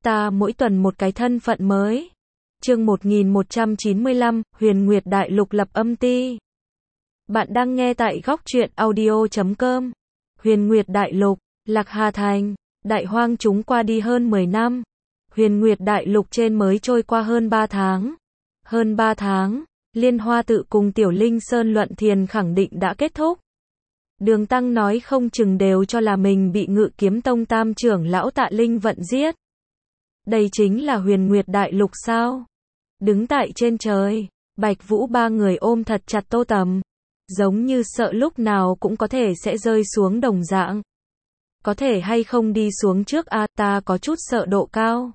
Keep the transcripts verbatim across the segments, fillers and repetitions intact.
Ta mỗi tuần một cái thân phận mới. Chương một nghìn một trăm chín mươi lăm, Huyền Nguyệt Đại Lục lập âm ti. Bạn đang nghe tại góc truyện audio chấm com. Huyền Nguyệt Đại Lục, Lạc Hà Thành, Đại Hoang chúng qua đi hơn mười năm. Huyền Nguyệt Đại Lục trên mới trôi qua hơn ba tháng. Hơn ba tháng, Liên Hoa Tự cùng Tiểu Linh Sơn luận thiền khẳng định đã kết thúc. Đường Tăng nói không chừng đều cho là mình bị Ngự Kiếm Tông tam trưởng lão Tạ Linh Vận giết. Đây chính là Huyền Nguyệt Đại Lục sao? Đứng tại trên trời, Bạch Vũ ba người ôm thật chặt Tô Tầm, giống như sợ lúc nào cũng có thể sẽ rơi xuống đồng dạng. Có thể hay không đi xuống trước a, ta có chút sợ độ cao.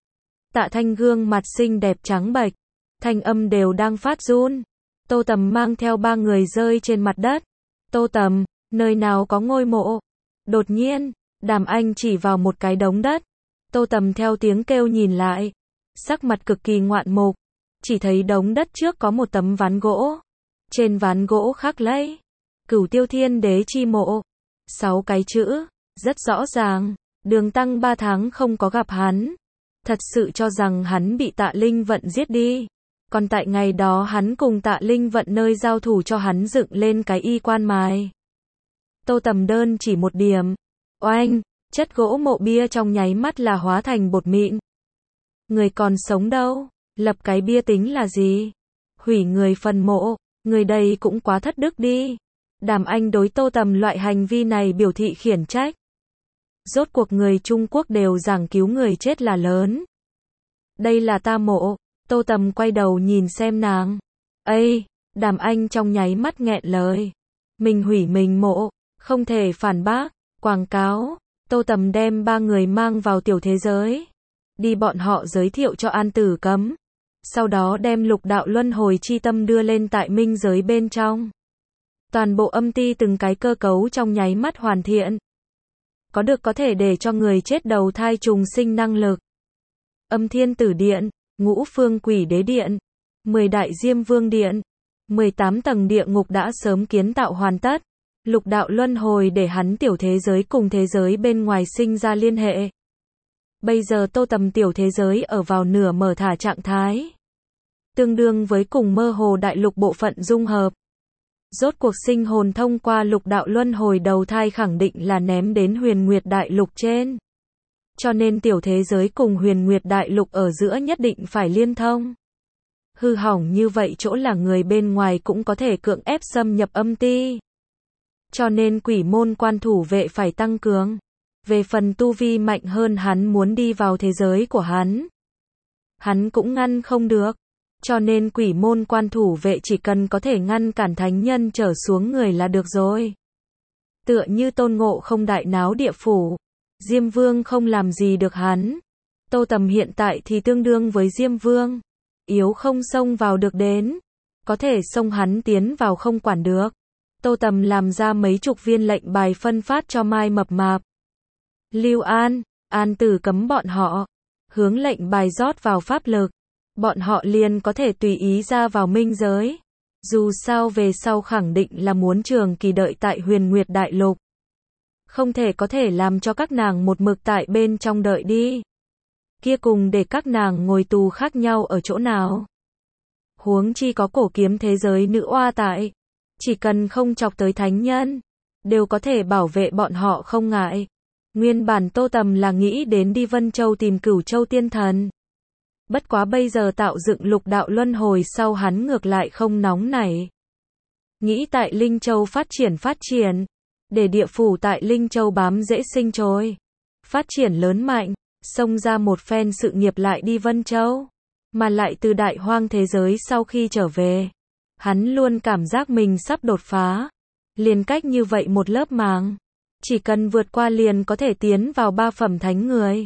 Tạ Thanh gương mặt xinh đẹp trắng bệch, thanh âm đều đang phát run. Tô Tầm mang theo ba người rơi trên mặt đất. Tô Tầm, nơi nào có ngôi mộ? Đột nhiên, Đàm Anh chỉ vào một cái đống đất. Tô Tầm theo tiếng kêu nhìn lại, sắc mặt cực kỳ ngoạn mục, chỉ thấy đống đất trước có một tấm ván gỗ. Trên ván gỗ khắc lấy Cửu Tiêu Thiên Đế chi mộ. Sáu cái chữ, rất rõ ràng. Đường Tăng ba tháng không có gặp hắn, thật sự cho rằng hắn bị Tạ Linh Vận giết đi. Còn tại ngày đó hắn cùng Tạ Linh Vận nơi giao thủ cho hắn dựng lên cái y quan mài. Tô Tầm đơn chỉ một điểm, oanh, chất gỗ mộ bia trong nháy mắt là hóa thành bột mịn. Người còn sống đâu, lập cái bia tính là gì? Hủy người phần mộ, người đây cũng quá thất đức đi. Đàm Anh đối Tô Tầm loại hành vi này biểu thị khiển trách. Rốt cuộc người Trung Quốc đều giảng cứu người chết là lớn. Đây là ta mộ. Tô Tầm quay đầu nhìn xem nàng. Ây, Đàm Anh trong nháy mắt nghẹn lời. Mình hủy mình mộ, không thể phản bác. Quảng cáo, Tô Tầm đem ba người mang vào tiểu thế giới. Đi bọn họ giới thiệu cho An Tử Cấm. Sau đó đem lục đạo luân hồi chi tâm đưa lên tại minh giới bên trong. Toàn bộ âm ti từng cái cơ cấu trong nháy mắt hoàn thiện. Có được có thể để cho người chết đầu thai trùng sinh năng lực. Âm Thiên Tử Điện, Ngũ Phương Quỷ Đế Điện, mười Đại Diêm Vương Điện, mười tám tầng địa ngục đã sớm kiến tạo hoàn tất. Lục đạo luân hồi để hắn tiểu thế giới cùng thế giới bên ngoài sinh ra liên hệ. Bây giờ Tô Tầm tiểu thế giới ở vào nửa mở thả trạng thái, tương đương với cùng mơ hồ đại lục bộ phận dung hợp. Rốt cuộc sinh hồn thông qua lục đạo luân hồi đầu thai khẳng định là ném đến Huyền Nguyệt Đại Lục trên. Cho nên tiểu thế giới cùng Huyền Nguyệt Đại Lục ở giữa nhất định phải liên thông. Hư hỏng như vậy chỗ là người bên ngoài cũng có thể cưỡng ép xâm nhập âm ti. Cho nên quỷ môn quan thủ vệ phải tăng cường. Về phần tu vi mạnh hơn hắn muốn đi vào thế giới của hắn, hắn cũng ngăn không được. Cho nên quỷ môn quan thủ vệ chỉ cần có thể ngăn cản thánh nhân trở xuống người là được rồi. Tựa như Tôn Ngộ Không đại náo địa phủ, Diêm Vương không làm gì được hắn. Tô Tầm hiện tại thì tương đương với Diêm Vương, yếu không xông vào được đến, có thể xông hắn tiến vào không quản được. Tô Tầm làm ra mấy chục viên lệnh bài phân phát cho Mai Mập Mạp, Lưu An, An Tử Cấm bọn họ, hướng lệnh bài rót vào pháp lực, bọn họ liền có thể tùy ý ra vào minh giới. Dù sao về sau khẳng định là muốn trường kỳ đợi tại Huyền Nguyệt Đại Lục. Không thể có thể làm cho các nàng một mực tại bên trong đợi đi. Kia cùng để các nàng ngồi tù khác nhau ở chỗ nào. Huống chi có cổ kiếm thế giới nữ oa tại. Chỉ cần không chọc tới thánh nhân, đều có thể bảo vệ bọn họ không ngại. Nguyên bản Tô Tầm là nghĩ đến đi Vân Châu tìm Cửu Châu Tiên Thần. Bất quá bây giờ tạo dựng lục đạo luân hồi sau hắn ngược lại không nóng nảy. Nghĩ tại Linh Châu phát triển phát triển, để địa phủ tại Linh Châu bám dễ sinh trôi, phát triển lớn mạnh, xông ra một phen sự nghiệp lại đi Vân Châu. Mà lại từ đại hoang thế giới sau khi trở về, hắn luôn cảm giác mình sắp đột phá. Liền cách như vậy một lớp màng, chỉ cần vượt qua liền có thể tiến vào ba phẩm thánh người.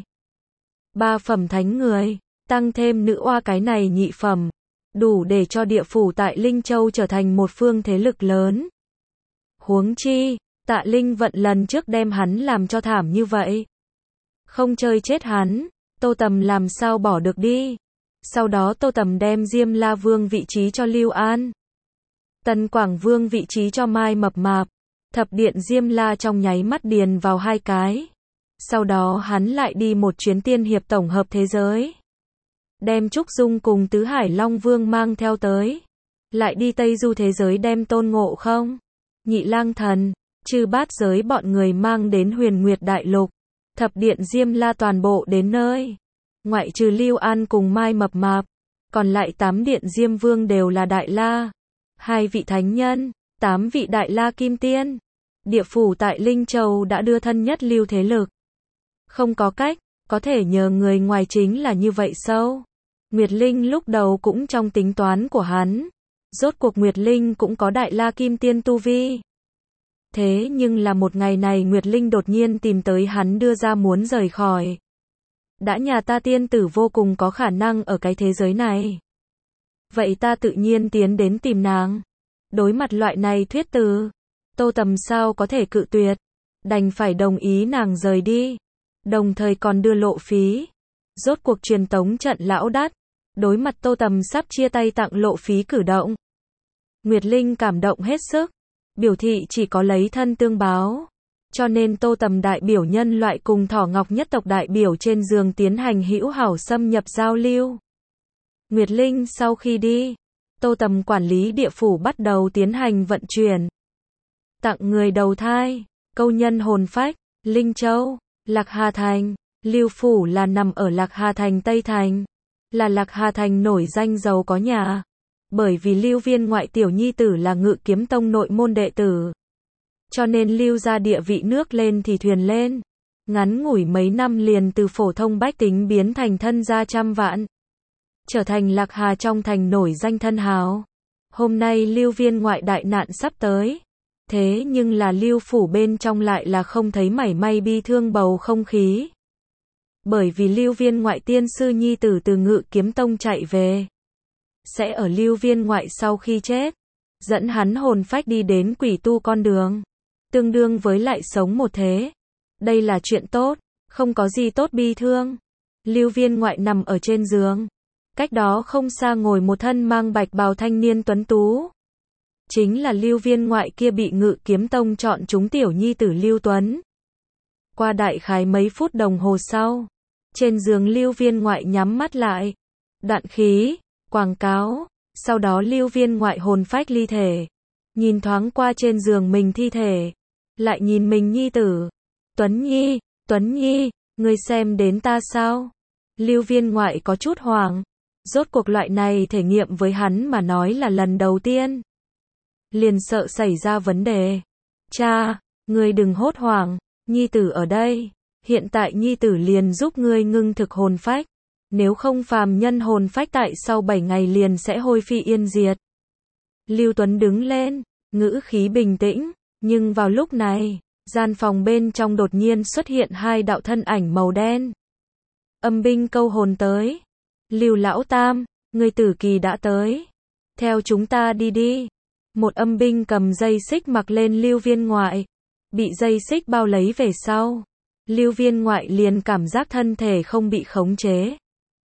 Ba phẩm thánh người, tăng thêm nữ oa cái này nhị phẩm, đủ để cho địa phủ tại Linh Châu trở thành một phương thế lực lớn. Huống chi, Tạ Linh Vận lần trước đem hắn làm cho thảm như vậy. Không chơi chết hắn, Tô Tầm làm sao bỏ được đi. Sau đó Tô Tầm đem Diêm La Vương vị trí cho Lưu An, Tần Quảng Vương vị trí cho Mai Mập Mạp. Thập điện Diêm La trong nháy mắt điền vào hai cái. Sau đó hắn lại đi một chuyến tiên hiệp tổng hợp thế giới. Đem Trúc Dung cùng Tứ Hải Long Vương mang theo tới. Lại đi Tây Du thế giới đem Tôn Ngộ Không, Nhị Lang Thần, Chư Bát Giới bọn người mang đến Huyền Nguyệt Đại Lục. Thập điện Diêm La toàn bộ đến nơi. Ngoại trừ Lưu An cùng Mai Mập Mạp, còn lại tám điện Diêm Vương đều là Đại La. Hai vị thánh nhân, tám vị Đại La Kim Tiên. Địa phủ tại Linh Châu đã đưa thân nhất lưu thế lực. Không có cách, có thể nhờ người ngoài chính là như vậy sâu. Nguyệt Linh lúc đầu cũng trong tính toán của hắn. Rốt cuộc Nguyệt Linh cũng có Đại La Kim Tiên tu vi. Thế nhưng là một ngày này Nguyệt Linh đột nhiên tìm tới hắn đưa ra muốn rời khỏi. Đã nhà ta tiên tử vô cùng có khả năng ở cái thế giới này. Vậy ta tự nhiên tiến đến tìm nàng. Đối mặt loại này thuyết từ, Tô Tầm sao có thể cự tuyệt. Đành phải đồng ý nàng rời đi. Đồng thời còn đưa lộ phí. Rốt cuộc truyền tống trận lão đắt. Đối mặt Tô Tầm sắp chia tay tặng lộ phí cử động. Nguyệt Linh cảm động hết sức. Biểu thị chỉ có lấy thân tương báo. Cho nên Tô Tầm đại biểu nhân loại cùng Thỏ Ngọc nhất tộc đại biểu trên giường tiến hành hữu hảo xâm nhập giao lưu. Nguyệt Linh sau khi đi, Tô Tầm quản lý địa phủ bắt đầu tiến hành vận chuyển. Tặng người đầu thai, câu nhân hồn phách, Linh Châu, Lạc Hà Thành, Lưu Phủ là nằm ở Lạc Hà Thành Tây Thành. Là Lạc Hà Thành nổi danh giàu có nhà. Bởi vì Lưu Viên ngoại tiểu nhi tử là Ngự Kiếm Tông nội môn đệ tử. Cho nên Lưu ra địa vị nước lên thì thuyền lên. Ngắn ngủi mấy năm liền từ phổ thông bách tính biến thành thân gia trăm vạn. Trở thành Lạc Hà trong thành nổi danh thân hào. Hôm nay Lưu Viên ngoại đại nạn sắp tới. Thế nhưng là Lưu Phủ bên trong lại là không thấy mảy may bi thương bầu không khí. Bởi vì Lưu Viên ngoại tiên sư nhi tử từ Ngự Kiếm Tông chạy về. Sẽ ở Lưu Viên ngoại sau khi chết, dẫn hắn hồn phách đi đến quỷ tu con đường. Tương đương với lại sống một thế. Đây là chuyện tốt, không có gì tốt bi thương. Lưu Viên ngoại nằm ở trên giường. Cách đó không xa ngồi một thân mang bạch bào thanh niên tuấn tú. Chính là Lưu Viên ngoại kia bị Ngự Kiếm Tông chọn chúng tiểu nhi tử Lưu Tuấn. Qua đại khái mấy phút đồng hồ sau, trên giường Lưu Viên ngoại nhắm mắt lại. Đạn khí, quảng cáo, sau đó Lưu Viên ngoại hồn phách ly thể. Nhìn thoáng qua trên giường mình thi thể. Lại nhìn mình nhi tử. Tuấn Nhi, Tuấn Nhi, ngươi xem đến ta sao? Lưu Viên ngoại có chút hoảng. Rốt cuộc loại này thể nghiệm với hắn mà nói là lần đầu tiên. Liền sợ xảy ra vấn đề. Cha, ngươi đừng hốt hoảng, nhi tử ở đây. Hiện tại nhi tử liền giúp ngươi ngưng thực hồn phách. Nếu không phàm nhân hồn phách tại sau bảy ngày liền sẽ hôi phi yên diệt. Lưu Tuấn đứng lên, ngữ khí bình tĩnh. Nhưng vào lúc này, gian phòng bên trong đột nhiên xuất hiện hai đạo thân ảnh màu đen. Âm binh câu hồn tới. Lưu Lão Tam, người tử kỳ đã tới. Theo chúng ta đi đi. Một âm binh cầm dây xích mặc lên Lưu Viên ngoại. Bị dây xích bao lấy về sau. Lưu Viên ngoại liền cảm giác thân thể không bị khống chế.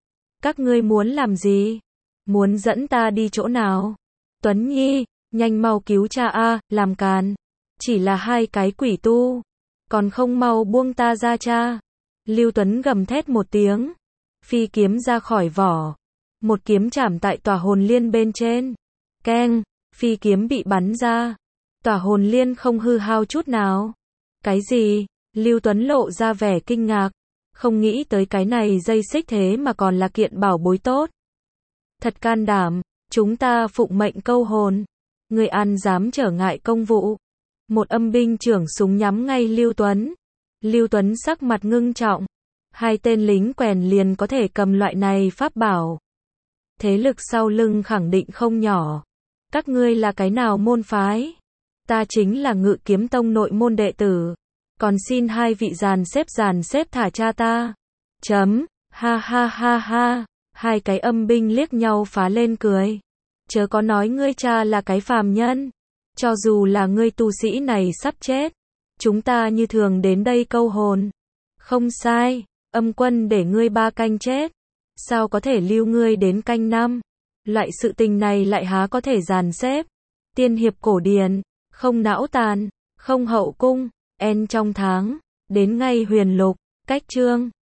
Các ngươi muốn làm gì? Muốn dẫn ta đi chỗ nào? Tuấn Nhi, nhanh mau cứu cha a, làm càn. Chỉ là hai cái quỷ tu. Còn không mau buông ta ra cha. Lưu Tuấn gầm thét một tiếng. Phi kiếm ra khỏi vỏ. Một kiếm chạm tại tòa hồn liên bên trên. Keng, phi kiếm bị bắn ra. Tòa hồn liên không hư hao chút nào. Cái gì? Lưu Tuấn lộ ra vẻ kinh ngạc. Không nghĩ tới cái này dây xích thế mà còn là kiện bảo bối tốt. Thật can đảm, chúng ta phụng mệnh câu hồn. Người ăn dám trở ngại công vụ. Một âm binh trưởng súng nhắm ngay Lưu Tuấn. Lưu Tuấn sắc mặt ngưng trọng. Hai tên lính quèn liền có thể cầm loại này pháp bảo. Thế lực sau lưng khẳng định không nhỏ. Các ngươi là cái nào môn phái? Ta chính là Ngự Kiếm Tông nội môn đệ tử. Còn xin hai vị dàn xếp dàn xếp thả cha ta. Chấm, ha ha ha ha. Hai cái âm binh liếc nhau phá lên cười. Chớ có nói ngươi cha là cái phàm nhân. Cho dù là ngươi tu sĩ này sắp chết. Chúng ta như thường đến đây câu hồn. Không sai, âm quân để ngươi ba canh chết. Sao có thể lưu ngươi đến canh năm? Loại sự tình này lại há có thể dàn xếp. Tiên hiệp cổ điển, không não tàn, không hậu cung, en trong tháng. Đến ngay huyền lục, cách chương